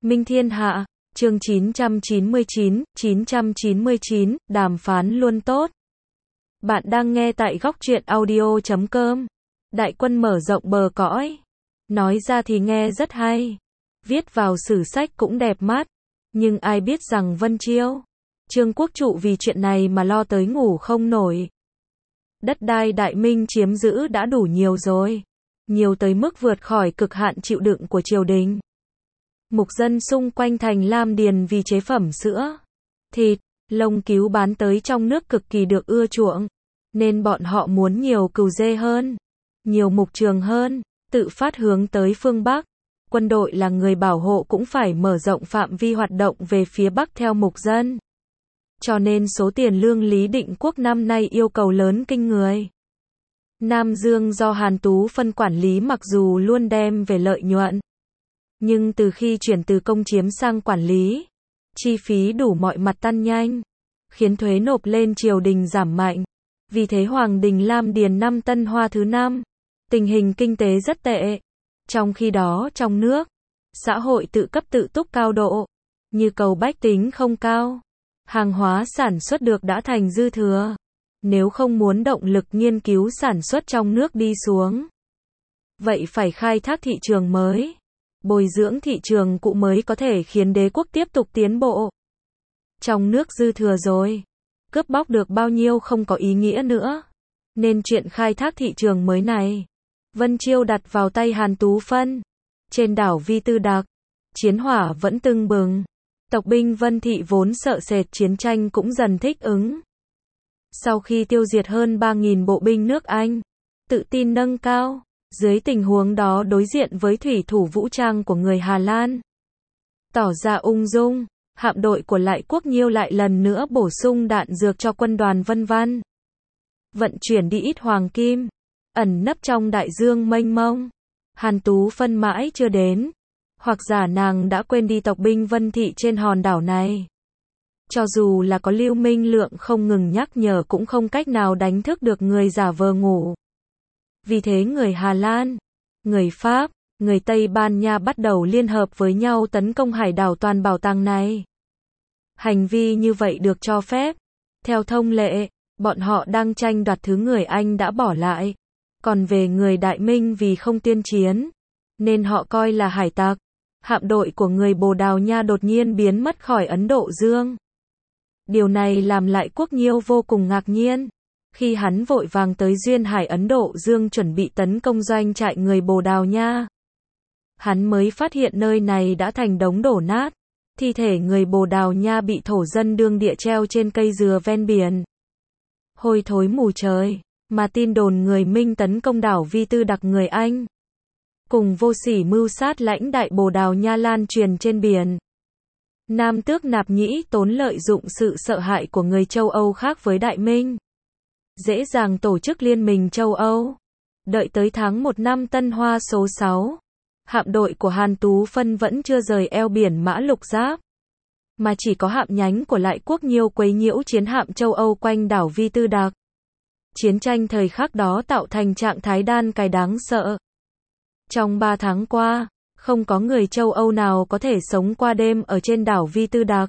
Minh Thiên Hạ, chương 999, đàm phán luôn tốt. Bạn đang nghe tại góc truyện audio.com. Đại quân mở rộng bờ cõi. Nói ra thì nghe rất hay. Viết vào sử sách cũng đẹp mắt. Nhưng ai biết rằng Vân Chiêu, Trương Quốc Trụ vì chuyện này mà lo tới ngủ không nổi. Đất đai Đại Minh chiếm giữ đã đủ nhiều rồi. Nhiều tới mức vượt khỏi cực hạn chịu đựng của triều đình. Mục dân xung quanh thành Lam Điền vì chế phẩm sữa, thịt, lông cừu bán tới trong nước cực kỳ được ưa chuộng. Nên bọn họ muốn nhiều cừu dê hơn, nhiều mục trường hơn, tự phát hướng tới phương Bắc. Quân đội là người bảo hộ cũng phải mở rộng phạm vi hoạt động về phía Bắc theo mục dân. Cho nên số tiền lương Lý Định Quốc năm nay yêu cầu lớn kinh người. Nam Dương do Hàn Tú Phân quản lý mặc dù luôn đem về lợi nhuận. Nhưng từ khi chuyển từ công chiếm sang quản lý, chi phí đủ mọi mặt tăng nhanh, khiến thuế nộp lên triều đình giảm mạnh. Vì thế Hoàng đình Lam Điền năm Tân Hoa thứ 5, tình hình kinh tế rất tệ. Trong khi đó trong nước, xã hội tự cấp tự túc cao độ, như cầu bách tính không cao. Hàng hóa sản xuất được đã thành dư thừa. Nếu không muốn động lực nghiên cứu sản xuất trong nước đi xuống, vậy phải khai thác thị trường mới. Bồi dưỡng thị trường cũ mới có thể khiến đế quốc tiếp tục tiến bộ. Trong nước dư thừa rồi, cướp bóc được bao nhiêu không có ý nghĩa nữa. Nên chuyện khai thác thị trường mới này, Vân Chiêu đặt vào tay Hàn Tú Phân. Trên đảo Vi Tư Đặc, chiến hỏa vẫn tưng bừng. Tộc binh Vân Thị vốn sợ sệt chiến tranh cũng dần thích ứng. Sau khi tiêu diệt hơn 3.000 bộ binh nước Anh, tự tin nâng cao. Dưới tình huống đó đối diện với thủy thủ vũ trang của người Hà Lan, tỏ ra ung dung, hạm đội của Lại Quốc Nhiêu lại lần nữa bổ sung đạn dược cho quân đoàn Vân Văn. Vận chuyển đi ít hoàng kim, ẩn nấp trong đại dương mênh mông. Hàn Tú Phân mãi chưa đến, hoặc giả nàng đã quên đi tộc binh Vân Thị trên hòn đảo này. Cho dù là có Lưu Minh Lượng không ngừng nhắc nhở cũng không cách nào đánh thức được người giả vờ ngủ. Vì thế người Hà Lan, người Pháp, người Tây Ban Nha bắt đầu liên hợp với nhau tấn công hải đảo toàn bảo tàng này. Hành vi như vậy được cho phép. Theo thông lệ, bọn họ đang tranh đoạt thứ người Anh đã bỏ lại. Còn về người Đại Minh vì không tiên chiến, nên họ coi là hải tặc. Hạm đội của người Bồ Đào Nha đột nhiên biến mất khỏi Ấn Độ Dương. Điều này làm Lại Quốc Nhiêu vô cùng ngạc nhiên. Khi hắn vội vàng tới duyên hải Ấn Độ Dương chuẩn bị tấn công doanh trại người Bồ Đào Nha, hắn mới phát hiện nơi này đã thành đống đổ nát. Thi thể người Bồ Đào Nha bị thổ dân đương địa treo trên cây dừa ven biển. Hôi thối mù trời, mà tin đồn người Minh tấn công đảo Vi Tư Đặc người Anh, cùng vô sỉ mưu sát lãnh đại Bồ Đào Nha lan truyền trên biển. Nam tước Nạp Nhĩ Tốn lợi dụng sự sợ hãi của người châu Âu khác với Đại Minh, dễ dàng tổ chức liên minh châu Âu. Đợi tới tháng 1 năm Tân Hoa số 6, hạm đội của Hàn Tú Phân vẫn chưa rời eo biển Mã Lục Giáp, mà chỉ có hạm nhánh của Lại Quốc Nhiêu quấy nhiễu chiến hạm châu Âu quanh đảo Vi Tư Đặc. Chiến tranh thời khắc đó tạo thành trạng thái đan cài đáng sợ. Trong 3 tháng qua, không có người châu Âu nào có thể sống qua đêm ở trên đảo Vi Tư Đặc.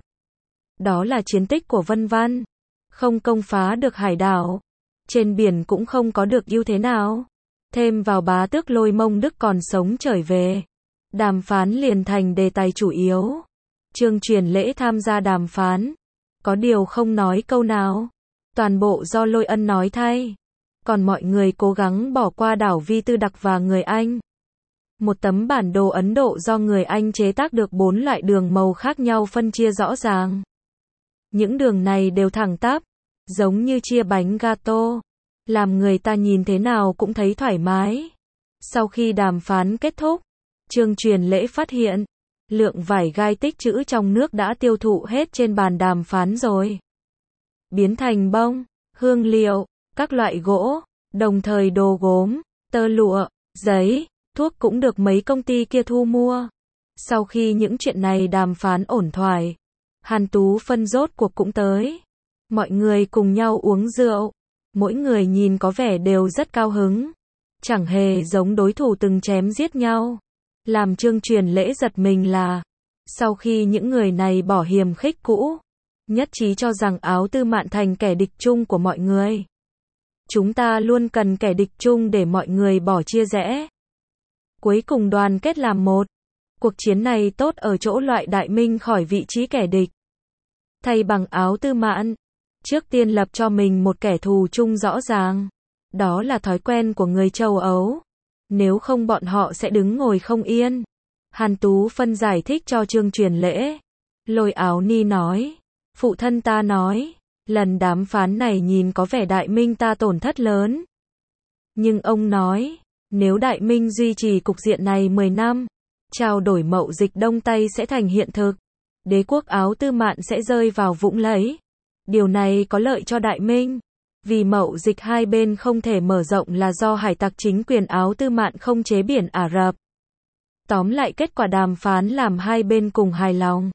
Đó là chiến tích của Vân Văn. Không công phá được hải đảo, trên biển cũng không có được ưu thế nào. Thêm vào bá tước Lôi Mông Đức còn sống trở về, đàm phán liền thành đề tài chủ yếu. Trương Truyền Lễ tham gia đàm phán, có điều không nói câu nào. Toàn bộ do Lôi Ân nói thay. Còn mọi người cố gắng bỏ qua đảo Vi Tư Đặc và người Anh. Một tấm bản đồ Ấn Độ do người Anh chế tác được 4 loại đường màu khác nhau phân chia rõ ràng. Những đường này đều thẳng tắp, giống như chia bánh gato, làm người ta nhìn thế nào cũng thấy thoải mái. Sau khi đàm phán kết thúc, Trương Truyền Lễ phát hiện, lượng vải gai tích trữ trong nước đã tiêu thụ hết trên bàn đàm phán rồi. Biến thành bông, hương liệu, các loại gỗ, đồng thời đồ gốm, tơ lụa, giấy, thuốc cũng được mấy công ty kia thu mua. Sau khi những chuyện này đàm phán ổn thỏa, Hàn Tú Phân rốt cuộc cũng tới. Mọi người cùng nhau uống rượu, mỗi người nhìn có vẻ đều rất cao hứng. Chẳng hề giống đối thủ từng chém giết nhau. Làm Trương Truyền Lễ giật mình là, Sau khi những người này bỏ hiềm khích cũ, nhất trí cho rằng Áo Tư Mạn thành kẻ địch chung của mọi người. Chúng ta luôn cần kẻ địch chung để mọi người bỏ chia rẽ. Cuối cùng đoàn kết làm một. Cuộc chiến này tốt ở chỗ loại Đại Minh khỏi vị trí kẻ địch. Thay bằng Áo Tư Mạn, trước tiên lập cho mình một kẻ thù chung rõ ràng. Đó là thói quen của người châu Âu. Nếu không bọn họ sẽ đứng ngồi không yên. Hàn Tú Phân giải thích cho Trương Truyền Lễ. Lôi Áo Ni nói. Phụ thân ta nói. Lần đàm phán này nhìn có vẻ Đại Minh ta tổn thất lớn. Nhưng ông nói. Nếu Đại Minh duy trì cục diện này 10 năm. Trao đổi mậu dịch Đông Tây sẽ thành hiện thực. Đế quốc Áo Tư Mạn sẽ rơi vào vũng lẫy. Điều này có lợi cho Đại Minh. Vì mậu dịch hai bên không thể mở rộng là do hải tặc chính quyền Áo Tư Mạn không chế biển Ả Rập. Tóm lại kết quả đàm phán làm hai bên cùng hài lòng.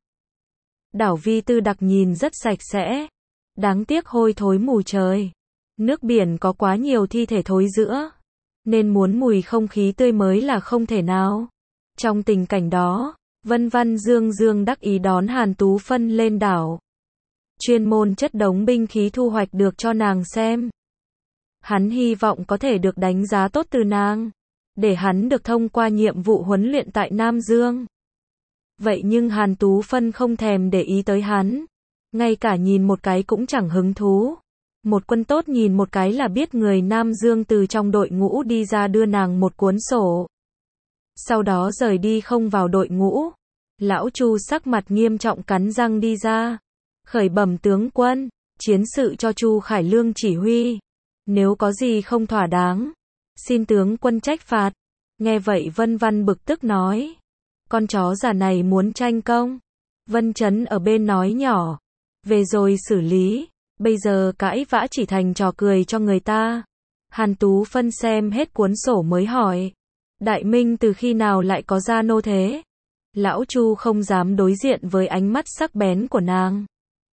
Đảo Vi Tư Đặc nhìn rất sạch sẽ. Đáng tiếc hôi thối mù trời. Nước biển có quá nhiều thi thể thối rữa. Nên muốn mùi không khí tươi mới là không thể nào. Trong tình cảnh đó, Vân Văn Dương Dương đắc ý đón Hàn Tú Phân lên đảo. Chuyên môn chất đống binh khí thu hoạch được cho nàng xem. Hắn hy vọng có thể được đánh giá tốt từ nàng. Để hắn được thông qua nhiệm vụ huấn luyện tại Nam Dương. Vậy nhưng Hàn Tú Phân không thèm để ý tới hắn. Ngay cả nhìn một cái cũng chẳng hứng thú. Một quân tốt nhìn một cái là biết người Nam Dương từ trong đội ngũ đi ra đưa nàng một cuốn sổ. Sau đó rời đi không vào đội ngũ. Lão Chu sắc mặt nghiêm trọng cắn răng đi ra. Khởi bẩm tướng quân, chiến sự cho Chu Khải Lương chỉ huy. Nếu có gì không thỏa đáng, xin tướng quân trách phạt. Nghe vậy Vân Văn bực tức nói. Con chó già này muốn tranh công. Vân Chấn ở bên nói nhỏ. Về rồi xử lý. Bây giờ cãi vã chỉ thành trò cười cho người ta. Hàn Tú Phân xem hết cuốn sổ mới hỏi. Đại Minh từ khi nào lại có ra nô thế? Lão Chu không dám đối diện với ánh mắt sắc bén của nàng.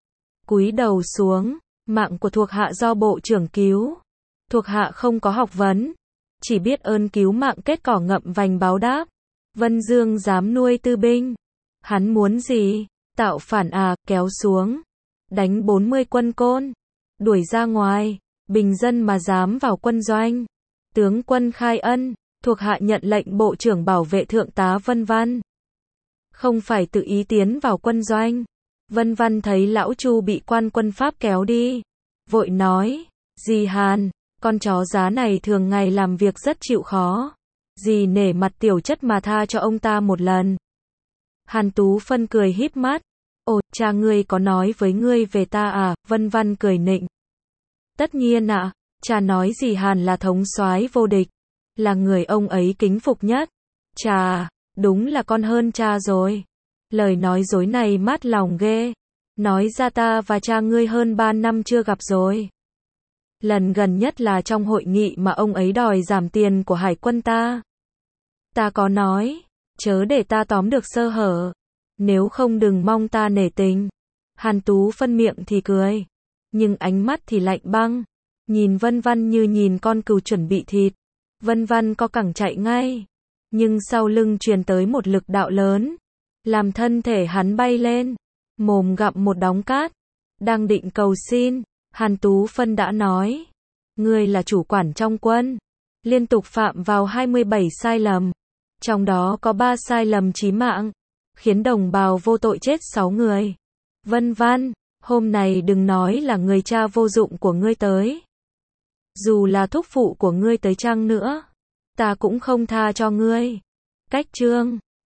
Cúi đầu xuống, mạng của thuộc hạ do bộ trưởng cứu. Thuộc hạ không có học vấn, chỉ biết ơn cứu mạng kết cỏ ngậm vành báo đáp. Vân Dương dám nuôi tư binh. Hắn muốn gì? Tạo phản à, kéo xuống. Đánh 40 quân côn. Đuổi ra ngoài. Bình dân mà dám vào quân doanh. Tướng quân khai ân. Thuộc hạ nhận lệnh bộ trưởng bảo vệ thượng tá Vân Văn. Không phải tự ý tiến vào quân doanh. Vân Văn thấy lão Chu bị quan quân Pháp kéo đi. Vội nói. Dì Hàn, con chó giá này thường ngày làm việc rất chịu khó. Dì nể mặt tiểu chất mà tha cho ông ta một lần. Hàn Tú Phân cười híp mắt. Ồ, cha ngươi có nói với ngươi về ta à? Vân Văn cười nịnh. Tất nhiên ạ, cha nói dì Hàn là thống soái vô địch. Là người ông ấy kính phục nhất. Chà, đúng là con hơn cha rồi. Lời nói dối này mát lòng ghê. Nói ra ta và cha ngươi hơn 3 năm chưa gặp rồi. Lần gần nhất là trong hội nghị mà ông ấy đòi giảm tiền của hải quân ta. Ta có nói, chớ để ta tóm được sơ hở. Nếu không đừng mong ta nể tình. Hàn Tú Phân miệng thì cười. Nhưng ánh mắt thì lạnh băng. Nhìn Vân Văn như nhìn con cừu chuẩn bị thịt. Vân Văn co cẳng chạy ngay. Nhưng sau lưng truyền tới một lực đạo lớn. Làm thân thể hắn bay lên. Mồm gặm một đống cát. Đang định cầu xin. Hàn Tú Phân đã nói. Ngươi là chủ quản trong quân. Liên tục phạm vào 27 sai lầm. Trong đó có 3 sai lầm chí mạng. Khiến đồng bào vô tội chết 6 người. Vân Văn, hôm nay đừng nói là người cha vô dụng của ngươi tới. Dù là thúc phụ của ngươi tới chăng nữa. Ta cũng không tha cho ngươi. Cách chương